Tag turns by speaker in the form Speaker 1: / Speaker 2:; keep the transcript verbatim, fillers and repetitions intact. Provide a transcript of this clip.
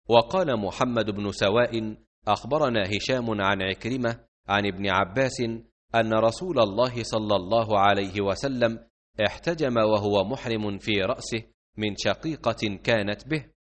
Speaker 1: وقال محمد بن سواء أخبرنا هشام عن عكرمة عن ابن عباس أن رسول الله صلى الله عليه وسلم احتجم وهو محرم في رأسه من شقيقة كانت به،